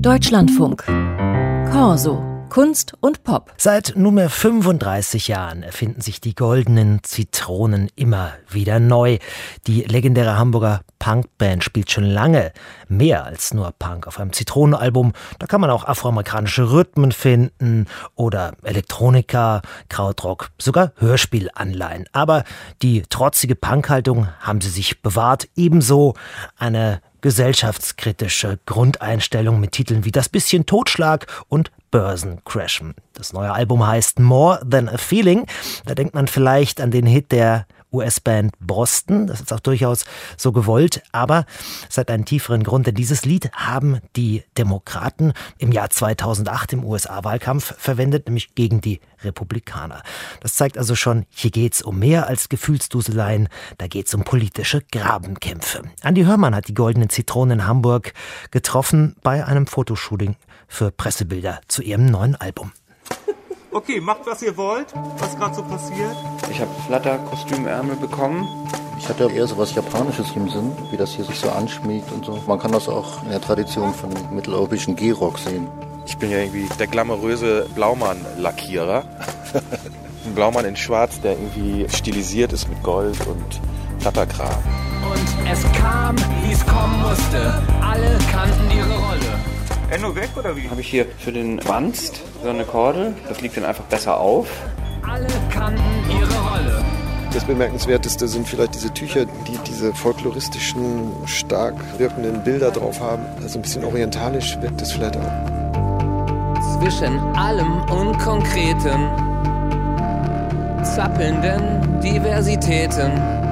Deutschlandfunk. Corso. Kunst und Pop. Seit nunmehr 35 Jahren erfinden sich die goldenen Zitronen immer wieder neu. Die legendäre Hamburger Punkband spielt schon lange mehr als nur Punk auf einem Zitronenalbum. Da kann man auch afroamerikanische Rhythmen finden oder Elektronika, Krautrock, sogar Hörspielanleihen. Aber die trotzige Punkhaltung haben sie sich bewahrt. Ebenso eine gesellschaftskritische Grundeinstellung mit Titeln wie Das bisschen Totschlag und Börsencrashen. Das neue Album heißt More Than a Feeling. Da denkt man vielleicht an den Hit der US-Band Boston. Das ist auch durchaus so gewollt, aber es hat einen tieferen Grund, denn dieses Lied haben die Demokraten im Jahr 2008 im USA-Wahlkampf verwendet, nämlich gegen die Republikaner. Das zeigt also schon, hier geht's um mehr als Gefühlsduseleien, da geht's um politische Grabenkämpfe. Andi Hörmann hat die Goldenen Zitronen in Hamburg getroffen bei einem Fotoshooting für Pressebilder zu ihrem neuen Album. Okay, macht was ihr wollt, was gerade so passiert. Ich habe Flatterkostümärmel bekommen. Ich hatte eher so was Japanisches im Sinn, wie das hier sich so anschmiegt und so. Man kann das auch in der Tradition von mitteleuropäischen Gehrock sehen. Ich bin ja irgendwie der glamouröse Blaumann-Lackierer. Ein Blaumann in Schwarz, der irgendwie stilisiert ist mit Gold und Flatterkram. Und es kam, wie es kommen musste. Alle kannten ihre Rolle. Enno weg oder wie? Habe ich hier für den Wanst so eine Kordel. Das liegt dann einfach besser auf. Alle kannten ihre Rolle. Das Bemerkenswerteste sind vielleicht diese Tücher, die diese folkloristischen, stark wirkenden Bilder drauf haben. Also ein bisschen orientalisch wirkt es vielleicht auch. Zwischen allem Unkonkreten, zappelnden Diversitäten.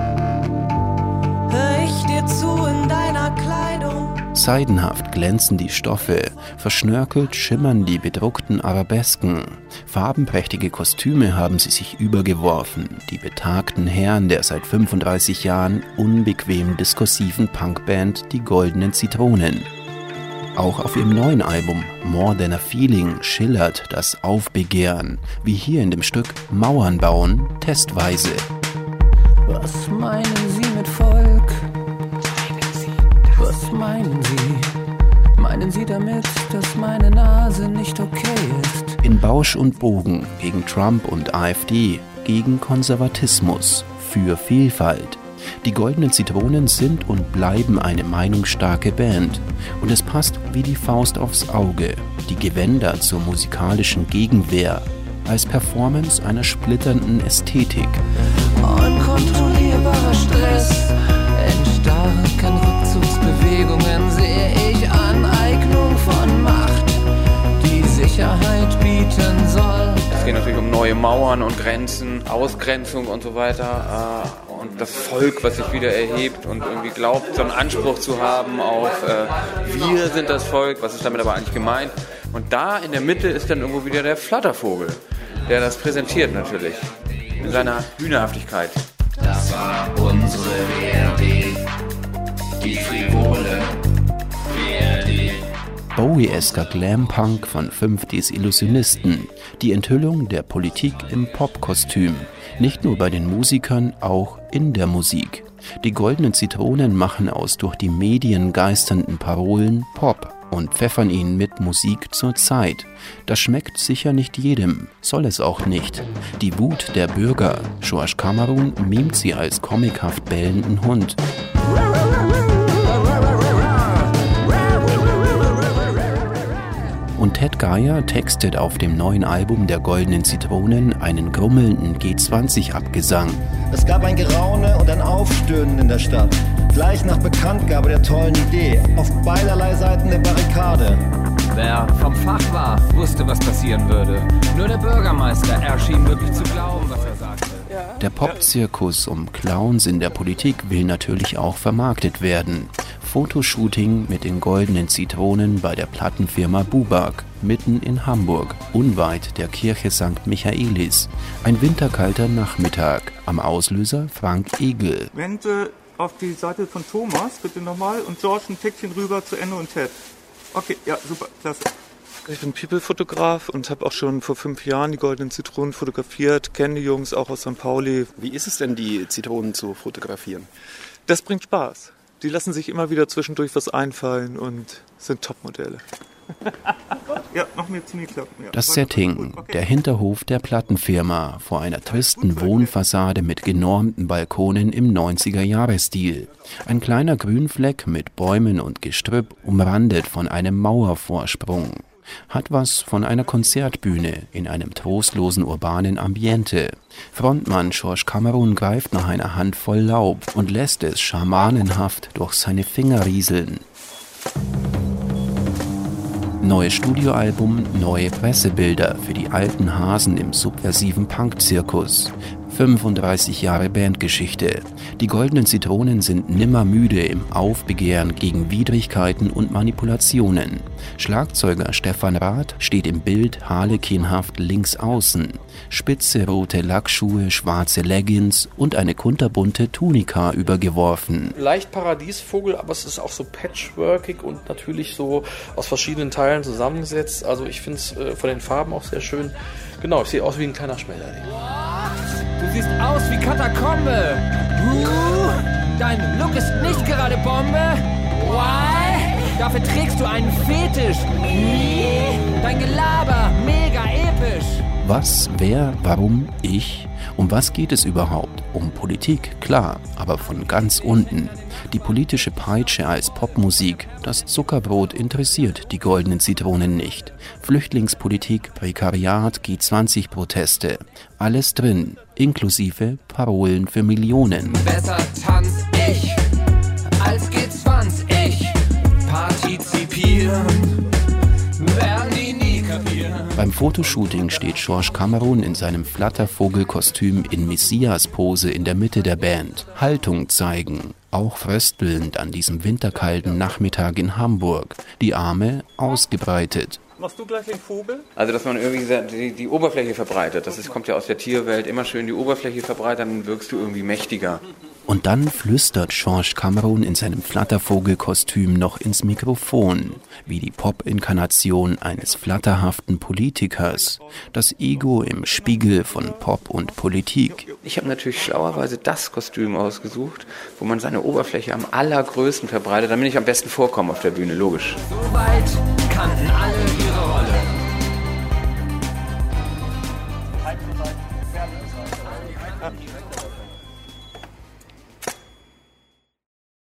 Hör ich dir zu in deiner Kleidung? Seidenhaft glänzen die Stoffe, verschnörkelt schimmern die bedruckten Arabesken. Farbenprächtige Kostüme haben sie sich übergeworfen, die betagten Herren der seit 35 Jahren unbequem diskursiven Punkband Die Goldenen Zitronen. Auch auf ihrem neuen Album More Than a Feeling schillert das Aufbegehren, wie hier in dem Stück Mauern bauen, testweise. Was meinen Sie mit Volk? Was meinen Sie? Meinen Sie damit, dass meine Nase nicht okay ist? In Bausch und Bogen gegen Trump und AfD, gegen Konservatismus, für Vielfalt. Die Goldenen Zitronen sind und bleiben eine meinungsstarke Band. Und es passt wie die Faust aufs Auge. Die Gewänder zur musikalischen Gegenwehr als Performance einer splitternden Ästhetik. Unkontrollierbarer Stress, erstarken Rückzugsbewegungen, sehe ich Aneignung von Macht, die Sicherheit bieten soll. Es geht natürlich um neue Mauern und Grenzen, Ausgrenzung und so weiter. Und das Volk, was sich wieder erhebt und irgendwie glaubt, so einen Anspruch zu haben auf wir sind das Volk, was ist damit aber eigentlich gemeint? Und da in der Mitte ist dann irgendwo wieder der Flattervogel, der das präsentiert natürlich, in seiner Hühnerhaftigkeit. Das war unsere WRD, die frivole WRD. Bowie-esker Glam-Punk von 5Ds Illusionisten, die Enthüllung der Politik im Popkostüm. Nicht nur bei den Musikern, auch in der Musik. Die Goldenen Zitronen machen aus durch die Medien geisternden Parolen Pop und pfeffern ihn mit Musik zur Zeit. Das schmeckt sicher nicht jedem, soll es auch nicht. Die Wut der Bürger, George Cameron mimt sie als comichaft bellenden Hund. Und Ted Geier textet auf dem neuen Album der Goldenen Zitronen einen grummelnden G20-Abgesang. Es gab ein Geraune und ein Aufstöhnen in der Stadt. Gleich nach Bekanntgabe der tollen Idee, auf beiderlei Seiten der Barrikade. Wer vom Fach war, wusste, was passieren würde. Nur der Bürgermeister erschien wirklich zu glauben, was er sagte. Der Popzirkus um Clowns in der Politik will natürlich auch vermarktet werden. Fotoshooting mit den Goldenen Zitronen bei der Plattenfirma Bubak, mitten in Hamburg, unweit der Kirche St. Michaelis. Ein winterkalter Nachmittag, am Auslöser Frank Egel. Wende auf die Seite von Thomas, bitte nochmal, und George ein Tickchen rüber zu Enno und Ted. Okay, ja, super, klasse. Ich bin People-Fotograf und habe auch schon vor 5 Jahren die Goldenen Zitronen fotografiert, kenne die Jungs auch aus St. Pauli. Wie ist es denn, die Zitronen zu fotografieren? Das bringt Spaß. Die lassen sich immer wieder zwischendurch was einfallen und sind Topmodelle. Ja, noch mehr Zivilklappen. Ja. Das Setting, der Hinterhof der Plattenfirma vor einer tristen Wohnfassade mit genormten Balkonen im 90er-Jahre-Stil. Ein kleiner Grünfleck mit Bäumen und Gestrüpp, umrandet von einem Mauervorsprung. Hat was von einer Konzertbühne in einem trostlosen urbanen Ambiente. Frontmann Georges Cameron greift nach einer Handvoll Laub und lässt es schamanenhaft durch seine Finger rieseln. Neues Studioalbum, neue Pressebilder für die alten Hasen im subversiven Punk-Zirkus. 35 Jahre Bandgeschichte. Die Goldenen Zitronen sind nimmer müde im Aufbegehren gegen Widrigkeiten und Manipulationen. Schlagzeuger Stefan Rath steht im Bild harlekinhaft links außen. Spitze rote Lackschuhe, schwarze Leggings und eine kunterbunte Tunika übergeworfen. Leicht Paradiesvogel, aber es ist auch so patchworkig und natürlich so aus verschiedenen Teilen zusammengesetzt. Also ich finde es von den Farben auch sehr schön. Genau, ich sehe aus wie ein kleiner Schmetterling. Du siehst aus wie Katakombe. Dein Look ist nicht gerade Bombe. Why? Dafür trägst du einen Fetisch. Dein Gelaber, mega episch. Was, wer, warum, ich? Um was geht es überhaupt? Um Politik, klar, aber von ganz unten. Die politische Peitsche als Popmusik, das Zuckerbrot interessiert die Goldenen Zitronen nicht. Flüchtlingspolitik, Prekariat, G20-Proteste, alles drin, inklusive Parolen für Millionen. Besser tanz ich als G20. Partizipieren werden die nie kapieren. Beim Fotoshooting steht Georges Cameron in seinem Flattervogelkostüm in Messias-Pose in der Mitte der Band. Haltung zeigen, auch fröstelnd an diesem winterkalten Nachmittag in Hamburg. Die Arme ausgebreitet. Machst du gleich den Vogel? Also, dass man irgendwie die Oberfläche verbreitet. Das kommt ja aus der Tierwelt. Immer schön die Oberfläche verbreitern, dann wirkst du irgendwie mächtiger. Und dann flüstert Georges Cameron in seinem Flattervogelkostüm noch ins Mikrofon, wie die Pop-Inkarnation eines flatterhaften Politikers. Das Ego im Spiegel von Pop und Politik. Ich habe natürlich schlauerweise das Kostüm ausgesucht, wo man seine Oberfläche am allergrößten verbreitet, damit ich am besten vorkomme auf der Bühne, logisch. So weit kann